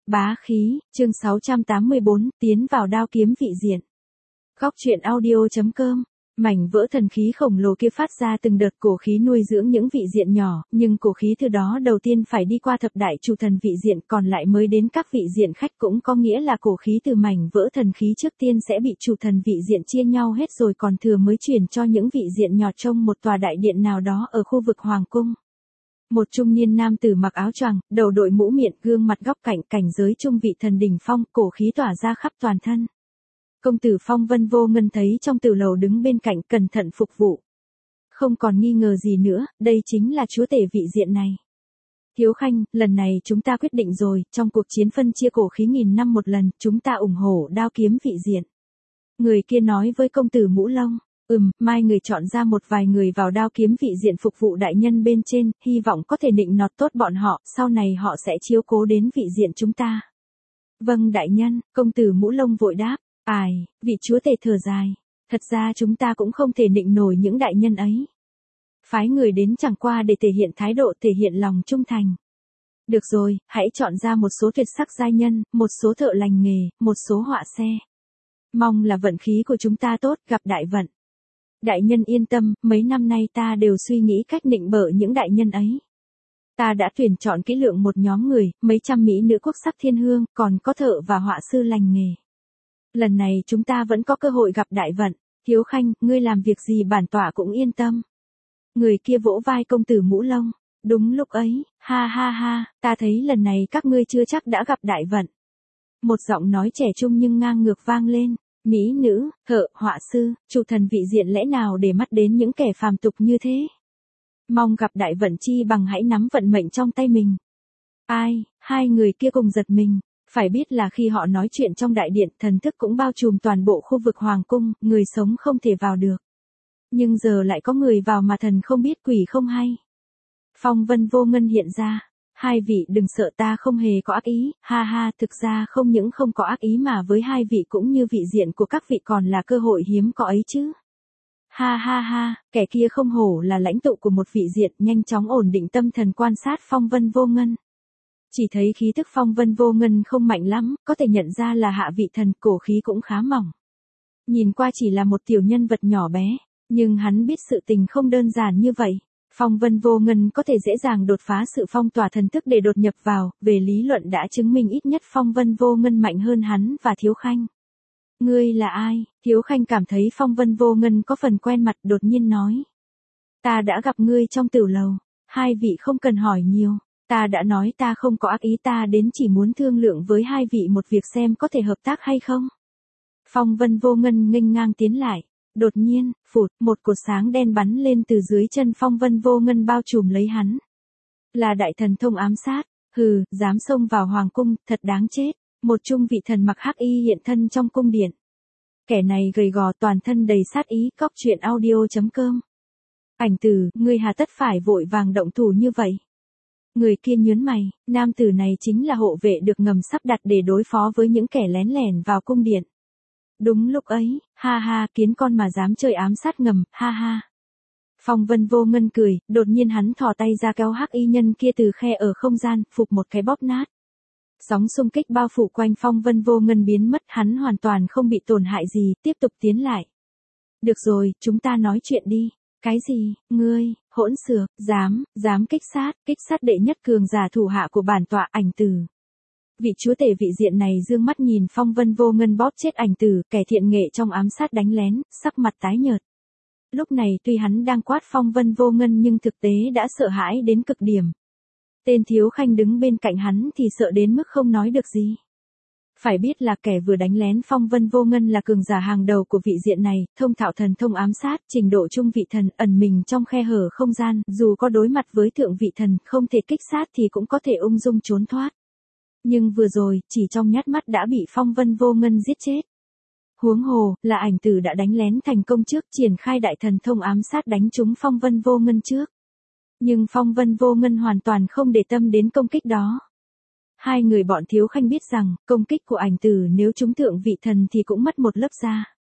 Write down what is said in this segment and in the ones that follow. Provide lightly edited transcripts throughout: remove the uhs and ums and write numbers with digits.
Bá khí, chương 684, tiến vào đao kiếm vị diện. Góc truyện audio.com. Mảnh vỡ thần khí khổng lồ kia phát ra từng đợt cổ khí nuôi dưỡng những vị diện nhỏ, nhưng cổ khí từ đó đầu tiên phải đi qua thập đại chủ thần vị diện, còn lại mới đến các vị diện khách, cũng có nghĩa là cổ khí từ mảnh vỡ thần khí trước tiên sẽ bị chủ thần vị diện chia nhau hết rồi, còn thừa mới chuyển cho những vị diện nhỏ trong một tòa đại điện nào đó ở khu vực hoàng cung. Một trung niên nam tử mặc áo choàng, đầu đội mũ miệng, gương mặt góc cạnh, cảnh giới trung vị thần đỉnh phong, cổ khí tỏa ra khắp toàn thân. Công tử Phong Vân Vô Ngân thấy trong tử lầu đứng bên cạnh, cẩn thận phục vụ. Không còn nghi ngờ gì nữa, đây chính là chúa tể vị diện này. Thiếu Khanh, lần này chúng ta quyết định rồi, trong cuộc chiến phân chia cổ khí 1000 năm một lần, chúng ta ủng hộ đao kiếm vị diện. Người kia nói với công tử Mũ Lông. Mai người chọn ra một vài người vào đao kiếm vị diện phục vụ đại nhân bên trên, hy vọng có thể nịnh nọt tốt bọn họ, sau này họ sẽ chiếu cố đến vị diện chúng ta. Vâng đại nhân, công tử Mũ Lông vội đáp. Ai, vị chúa tể thở dài. Thật ra chúng ta cũng không thể nịnh nổi những đại nhân ấy. Phái người đến chẳng qua để thể hiện thái độ, thể hiện lòng trung thành. Được rồi, hãy chọn ra một số tuyệt sắc giai nhân, một số thợ lành nghề, một số họa xe. Mong là vận khí của chúng ta tốt, gặp đại vận. Đại nhân yên tâm, mấy năm nay ta đều suy nghĩ cách nịnh bợ những đại nhân ấy. Ta đã tuyển chọn kỹ lưỡng một nhóm người, mấy trăm mỹ nữ quốc sắc thiên hương, còn có thợ và họa sư lành nghề. Lần này chúng ta vẫn có cơ hội gặp đại vận. Thiếu Khanh, ngươi làm việc gì bản tọa cũng yên tâm. Người kia vỗ vai công tử Mũ Lông. Đúng lúc ấy, ha ha ha, ta thấy lần này các ngươi chưa chắc đã gặp đại vận. Một giọng nói trẻ trung nhưng ngang ngược vang lên. Mỹ nữ, thợ, họa sư, chủ thần vị diện lẽ nào để mắt đến những kẻ phàm tục như thế? Mong gặp đại vận chi bằng hãy nắm vận mệnh trong tay mình. Ai, hai người kia cùng giật mình. Phải biết là khi họ nói chuyện trong đại điện, thần thức cũng bao trùm toàn bộ khu vực hoàng cung, người sống không thể vào được. Nhưng giờ lại có người vào mà thần không biết quỷ không hay. Phong Vân Vô Ngân hiện ra. Hai vị đừng sợ, ta không hề có ác ý, ha ha, thực ra không những không có ác ý mà với hai vị cũng như vị diện của các vị còn là cơ hội hiếm có ấy chứ. Ha ha ha, kẻ kia không hổ là lãnh tụ của một vị diện, nhanh chóng ổn định tâm thần quan sát Phong Vân Vô Ngân. Chỉ thấy khí thức Phong Vân Vô Ngân không mạnh lắm, có thể nhận ra là hạ vị thần, cổ khí cũng khá mỏng. Nhìn qua chỉ là một tiểu nhân vật nhỏ bé, nhưng hắn biết sự tình không đơn giản như vậy. Phong Vân Vô Ngân có thể dễ dàng đột phá sự phong tỏa thần thức để đột nhập vào, về lý luận đã chứng minh ít nhất Phong Vân Vô Ngân mạnh hơn hắn và Thiếu Khanh. Ngươi là ai? Thiếu Khanh cảm thấy Phong Vân Vô Ngân có phần quen mặt, đột nhiên nói. Ta đã gặp ngươi trong tử lầu, hai vị không cần hỏi nhiều. Ta đã nói ta không có ác ý, ta đến chỉ muốn thương lượng với hai vị một việc xem có thể hợp tác hay không. Phong Vân Vô Ngân nghênh ngang tiến lại. Đột nhiên, phụt, một cột sáng đen bắn lên từ dưới chân Phong Vân Vô Ngân bao trùm lấy hắn. Là đại thần thông ám sát, hừ, dám xông vào hoàng cung, thật đáng chết. Một trung vị thần mặc hắc y hiện thân trong cung điện. Kẻ này gầy gò, toàn thân đầy sát ý. Góc truyện audio.com. Ảnh Tử, ngươi hà tất phải vội vàng động thủ như vậy? Người kia nhớn mày, nam tử này chính là hộ vệ được ngầm sắp đặt để đối phó với những kẻ lén lẻn vào cung điện. Đúng lúc ấy, ha ha, kiến con mà dám chơi ám sát ngầm, ha ha. Phong Vân Vô Ngân cười, đột nhiên hắn thò tay ra kéo hắc y nhân kia từ khe ở không gian, phục một cái bóp nát. Sóng xung kích bao phủ quanh Phong Vân Vô Ngân biến mất, hắn hoàn toàn không bị tổn hại gì, tiếp tục tiến lại. Được rồi, chúng ta nói chuyện đi. Cái gì, ngươi, hỗn xược, dám kích sát đệ nhất cường giả thủ hạ của bản tọa, Ảnh Tử. Vị chúa tể vị diện này dương mắt nhìn Phong Vân Vô Ngân bóp chết Ảnh Tử, kẻ thiện nghệ trong ám sát đánh lén, sắc mặt tái nhợt. Lúc này tuy hắn đang quát Phong Vân Vô Ngân nhưng thực tế đã sợ hãi đến cực điểm. Tên Thiếu Khanh đứng bên cạnh hắn thì sợ đến mức không nói được gì. Phải biết là kẻ vừa đánh lén Phong Vân Vô Ngân là cường giả hàng đầu của vị diện này, thông thạo thần thông ám sát, trình độ trung vị thần, ẩn mình trong khe hở không gian, dù có đối mặt với thượng vị thần, không thể kích sát thì cũng có thể ung dung trốn thoát. Nhưng vừa rồi, chỉ trong nhát mắt đã bị Phong Vân Vô Ngân giết chết. Huống hồ, là Ảnh Tử đã đánh lén thành công trước, triển khai đại thần thông ám sát đánh trúng Phong Vân Vô Ngân trước. Nhưng Phong Vân Vô Ngân hoàn toàn không để tâm đến công kích đó. Hai người bọn Thiếu Khanh biết rằng, công kích của Ảnh Tử nếu trúng thượng vị thần thì cũng mất một lớp da.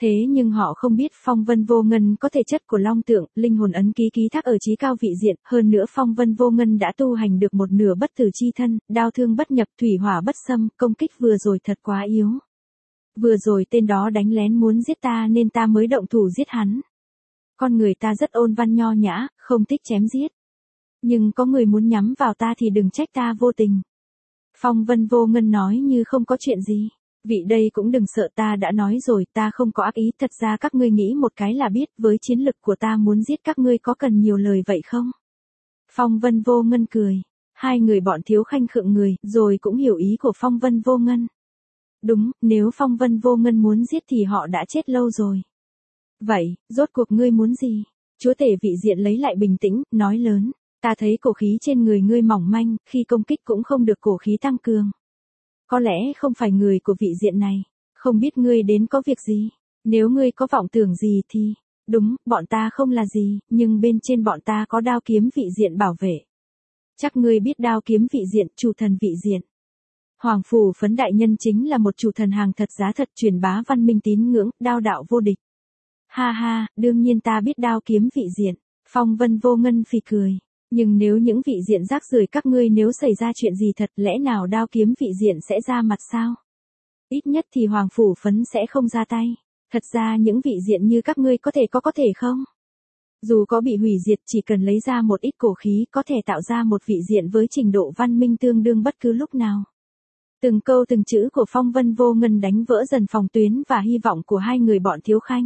Thế nhưng họ không biết phong vân vô ngân có thể chất của long tượng, linh hồn ấn ký ký thác ở chí cao vị diện, hơn nữa phong vân vô ngân đã tu hành được một nửa bất tử chi thân, đao thương bất nhập, thủy hỏa bất xâm, công kích vừa rồi thật quá yếu. Vừa rồi tên đó đánh lén muốn giết ta nên ta mới động thủ giết hắn. Con người ta rất ôn văn nho nhã, không thích chém giết. Nhưng có người muốn nhắm vào ta thì đừng trách ta vô tình. Phong vân vô ngân nói như không có chuyện gì. Vị đây cũng đừng sợ, ta đã nói rồi, ta không có ác ý, thật ra các ngươi nghĩ một cái là biết, với chiến lực của ta muốn giết các ngươi có cần nhiều lời vậy không? Phong vân vô ngân cười. Hai người bọn Thiếu Khanh khựng người, rồi cũng hiểu ý của phong vân vô ngân. Đúng, nếu phong vân vô ngân muốn giết thì họ đã chết lâu rồi. Vậy, rốt cuộc ngươi muốn gì? Chúa tể vị diện lấy lại bình tĩnh, nói lớn. Ta thấy cổ khí trên người ngươi mỏng manh, khi công kích cũng không được cổ khí tăng cường. Có lẽ không phải người của vị diện này, không biết ngươi đến có việc gì. Nếu ngươi có vọng tưởng gì thì, đúng, bọn ta không là gì, nhưng bên trên bọn ta có đao kiếm vị diện bảo vệ. Chắc ngươi biết đao kiếm vị diện, chủ thần vị diện. Hoàng phủ phấn đại nhân chính là một chủ thần hàng thật giá thật, truyền bá văn minh tín ngưỡng, đao đạo vô địch. Ha ha, đương nhiên ta biết đao kiếm vị diện. Phong vân vô ngân phì cười. Nhưng nếu những vị diện rác rưởi các ngươi nếu xảy ra chuyện gì thật, lẽ nào đao kiếm vị diện sẽ ra mặt sao? Ít nhất thì hoàng phủ phấn sẽ không ra tay. Thật ra những vị diện như các ngươi có thể không? Dù có bị hủy diệt, chỉ cần lấy ra một ít cổ khí có thể tạo ra một vị diện với trình độ văn minh tương đương bất cứ lúc nào. Từng câu từng chữ của phong vân vô ngân đánh vỡ dần phòng tuyến và hy vọng của hai người bọn Thiếu Khanh.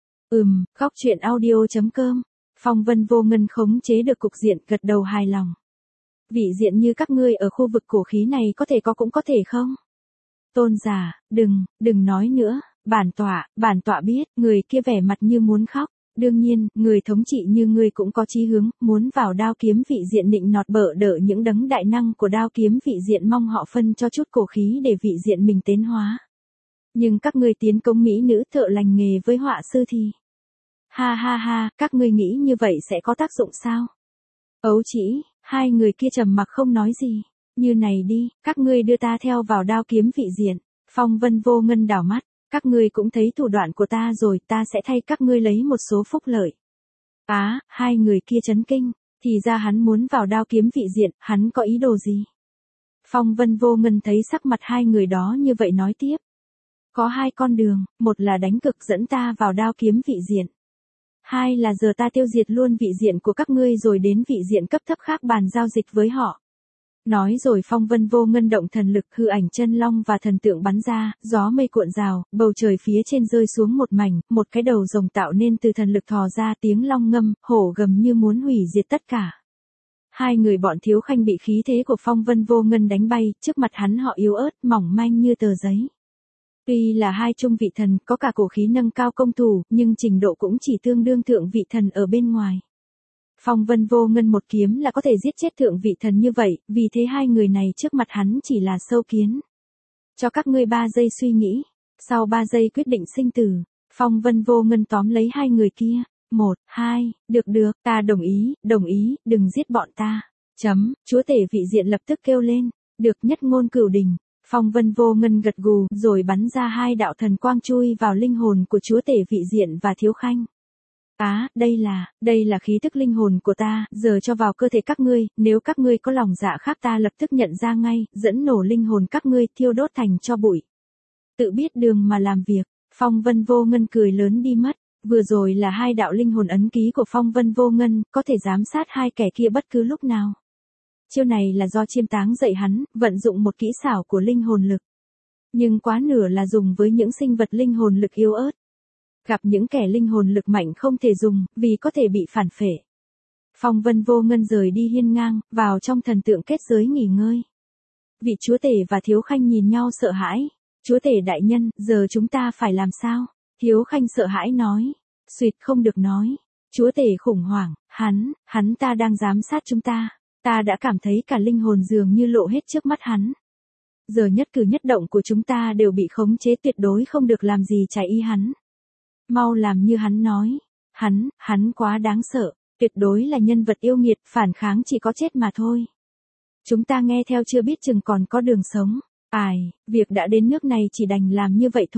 Khóc chuyện audio.com. Phong vân vô ngân khống chế được cục diện, gật đầu hài lòng. Vị diện như các ngươi ở khu vực cổ khí này có thể có cũng có thể không? Tôn giả, đừng nói nữa, bản tọa biết, người kia vẻ mặt như muốn khóc. Đương nhiên, người thống trị như ngươi cũng có chí hướng, muốn vào đao kiếm vị diện nịnh nọt bợ đỡ những đấng đại năng của đao kiếm vị diện, mong họ phân cho chút cổ khí để vị diện mình tiến hóa. Nhưng các ngươi tiến công mỹ nữ thợ lành nghề với họa sư thì... Ha ha ha, các ngươi nghĩ như vậy sẽ có tác dụng sao? Ấu chỉ, hai người kia trầm mặc không nói gì. Như này đi, các ngươi đưa ta theo vào đao kiếm vị diện. Phong vân vô ngân đảo mắt. Các ngươi cũng thấy thủ đoạn của ta rồi, ta sẽ thay các ngươi lấy một số phúc lợi. Hai người kia chấn kinh. Thì ra hắn muốn vào đao kiếm vị diện, hắn có ý đồ gì? Phong vân vô ngân thấy sắc mặt hai người đó như vậy nói tiếp. Có hai con đường, một là đánh cực dẫn ta vào đao kiếm vị diện. Hai là giờ ta tiêu diệt luôn vị diện của các ngươi rồi đến vị diện cấp thấp khác bàn giao dịch với họ. Nói rồi phong vân vô ngân động thần lực, hư ảnh chân long và thần tượng bắn ra, gió mây cuộn rào, bầu trời phía trên rơi xuống một mảnh, một cái đầu rồng tạo nên từ thần lực thò ra, tiếng long ngâm, hổ gầm như muốn hủy diệt tất cả. Hai người bọn Thiếu Khanh bị khí thế của phong vân vô ngân đánh bay, trước mặt hắn họ yếu ớt, mỏng manh như tờ giấy. Tuy là hai trung vị thần, có cả cổ khí nâng cao công thủ, nhưng trình độ cũng chỉ tương đương thượng vị thần ở bên ngoài. Phong vân vô ngân một kiếm là có thể giết chết thượng vị thần như vậy, vì thế hai người này trước mặt hắn chỉ là sâu kiến. Cho các ngươi 3 giây suy nghĩ, sau 3 giây quyết định sinh tử. Phong vân vô ngân tóm lấy hai người kia. 1, 2, được, ta đồng ý, đừng giết bọn ta. Chúa tể vị diện lập tức kêu lên. Được, nhất ngôn cửu đình. Phong vân vô ngân gật gù, rồi bắn ra 2 đạo thần quang chui vào linh hồn của chúa tể vị diện và Thiếu Khanh. Đây là khí tức linh hồn của ta, giờ cho vào cơ thể các ngươi, nếu các ngươi có lòng dạ khác ta lập tức nhận ra ngay, dẫn nổ linh hồn các ngươi, thiêu đốt thành tro bụi. Tự biết đường mà làm việc, phong vân vô ngân cười lớn đi mất, vừa rồi là 2 đạo linh hồn ấn ký của phong vân vô ngân, có thể giám sát hai kẻ kia bất cứ lúc nào. Chiêu này là do chiêm táng dạy hắn, vận dụng một kỹ xảo của linh hồn lực. Nhưng quá nửa là dùng với những sinh vật linh hồn lực yếu ớt. Gặp những kẻ linh hồn lực mạnh không thể dùng, vì có thể bị phản phệ. Phong vân vô ngân rời đi hiên ngang, vào trong thần tượng kết giới nghỉ ngơi. Vị chúa tể và Thiếu Khanh nhìn nhau sợ hãi. Chúa tể đại nhân, giờ chúng ta phải làm sao? Thiếu Khanh sợ hãi nói. Suýt không được nói. Chúa tể khủng hoảng, hắn ta đang giám sát chúng ta. Ta đã cảm thấy cả linh hồn dường như lộ hết trước mắt hắn. Giờ nhất cử nhất động của chúng ta đều bị khống chế, tuyệt đối không được làm gì trái ý hắn. Mau làm như hắn nói. Hắn quá đáng sợ, tuyệt đối là nhân vật yêu nghiệt, phản kháng chỉ có chết mà thôi. Chúng ta nghe theo chưa biết chừng còn có đường sống. Việc đã đến nước này chỉ đành làm như vậy thôi.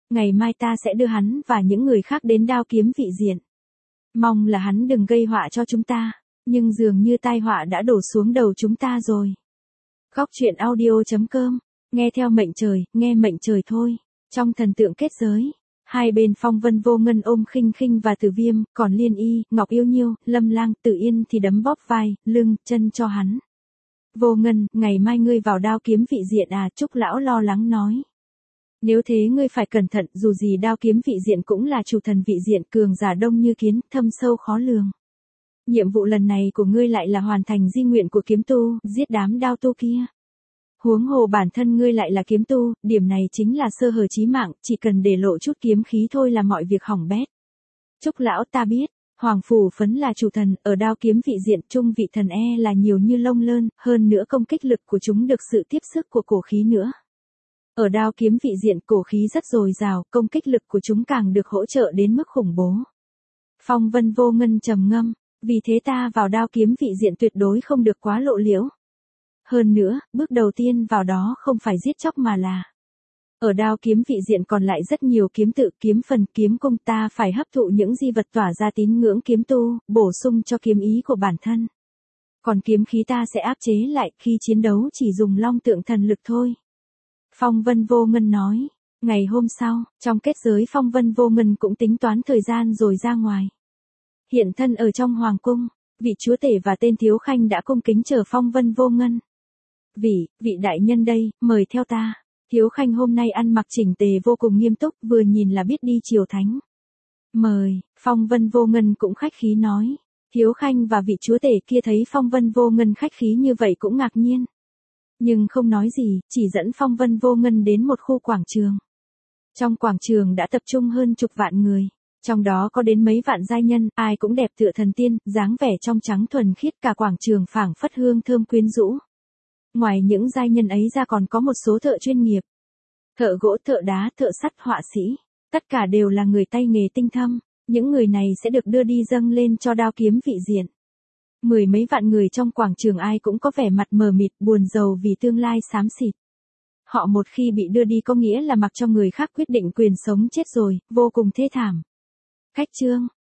Ngày mai ta sẽ đưa hắn và những người khác đến đao kiếm vị diện. Mong là hắn đừng gây họa cho chúng ta, nhưng dường như tai họa đã đổ xuống đầu chúng ta rồi. Khóc chuyện audio.com, nghe theo mệnh trời, nghe mệnh trời thôi. Trong thần tượng kết giới, hai bên Phong Vân Vô Ngân ôm Khinh Khinh và Tử Viêm, còn Liên Y, Ngọc Yêu Nhiêu, Lâm Lang, Tử Yên thì đấm bóp vai, lưng, chân cho hắn. Vô Ngân, ngày mai ngươi vào đao kiếm vị diện à? Trúc lão lo lắng nói. Nếu thế ngươi phải cẩn thận, dù gì đao kiếm vị diện cũng là chủ thần vị diện, cường giả đông như kiến, thâm sâu khó lường. Nhiệm vụ lần này của ngươi lại là hoàn thành di nguyện của kiếm tu, giết đám đao tu kia. Huống hồ bản thân ngươi lại là kiếm tu, điểm này chính là sơ hở chí mạng, chỉ cần để lộ chút kiếm khí thôi là mọi việc hỏng bét. Trúc lão ta biết, Hoàng Phủ Phấn là chủ thần, ở đao kiếm vị diện trung vị thần là nhiều như lông lơn, hơn nữa công kích lực của chúng được sự tiếp sức của cổ khí nữa. Ở đao kiếm vị diện cổ khí rất dồi dào, công kích lực của chúng càng được hỗ trợ đến mức khủng bố. Phong Vân Vô Ngân trầm ngâm, vì thế ta vào đao kiếm vị diện tuyệt đối không được quá lộ liễu. Hơn nữa, bước đầu tiên vào đó không phải giết chóc mà là ở đao kiếm vị diện còn lại rất nhiều kiếm tự, kiếm phần, kiếm công, ta phải hấp thụ những di vật tỏa ra tín ngưỡng kiếm tu, bổ sung cho kiếm ý của bản thân. Còn kiếm khí ta sẽ áp chế lại, khi chiến đấu chỉ dùng long tượng thần lực thôi. Phong Vân Vô Ngân nói. Ngày hôm sau, trong kết giới Phong Vân Vô Ngân cũng tính toán thời gian rồi ra ngoài. Hiện thân ở trong hoàng cung, vị chúa tể và tên thiếu khanh đã cung kính chờ Phong Vân Vô Ngân. Vị đại nhân đây, mời theo ta. Thiếu khanh hôm nay ăn mặc chỉnh tề vô cùng nghiêm túc, vừa nhìn là biết đi triều thánh. Mời, Phong Vân Vô Ngân cũng khách khí nói. Thiếu khanh và vị chúa tể kia thấy Phong Vân Vô Ngân khách khí như vậy cũng ngạc nhiên. Nhưng không nói gì, chỉ dẫn Phong Vân Vô Ngân đến một khu quảng trường. Trong quảng trường đã tập trung hơn chục vạn người. Trong đó có đến mấy vạn giai nhân, ai cũng đẹp tựa thần tiên, dáng vẻ trong trắng thuần khiết, cả quảng trường phảng phất hương thơm quyến rũ. Ngoài những giai nhân ấy ra còn có một số thợ chuyên nghiệp. Thợ gỗ, thợ đá, thợ sắt, họa sĩ. Tất cả đều là người tay nghề tinh thâm. Những người này sẽ được đưa đi dâng lên cho đao kiếm vị diện. Mười mấy vạn người trong quảng trường ai cũng có vẻ mặt mờ mịt, buồn rầu vì tương lai xám xịt. Họ một khi bị đưa đi có nghĩa là mặc cho người khác quyết định quyền sống chết rồi, vô cùng thê thảm. Khách trương,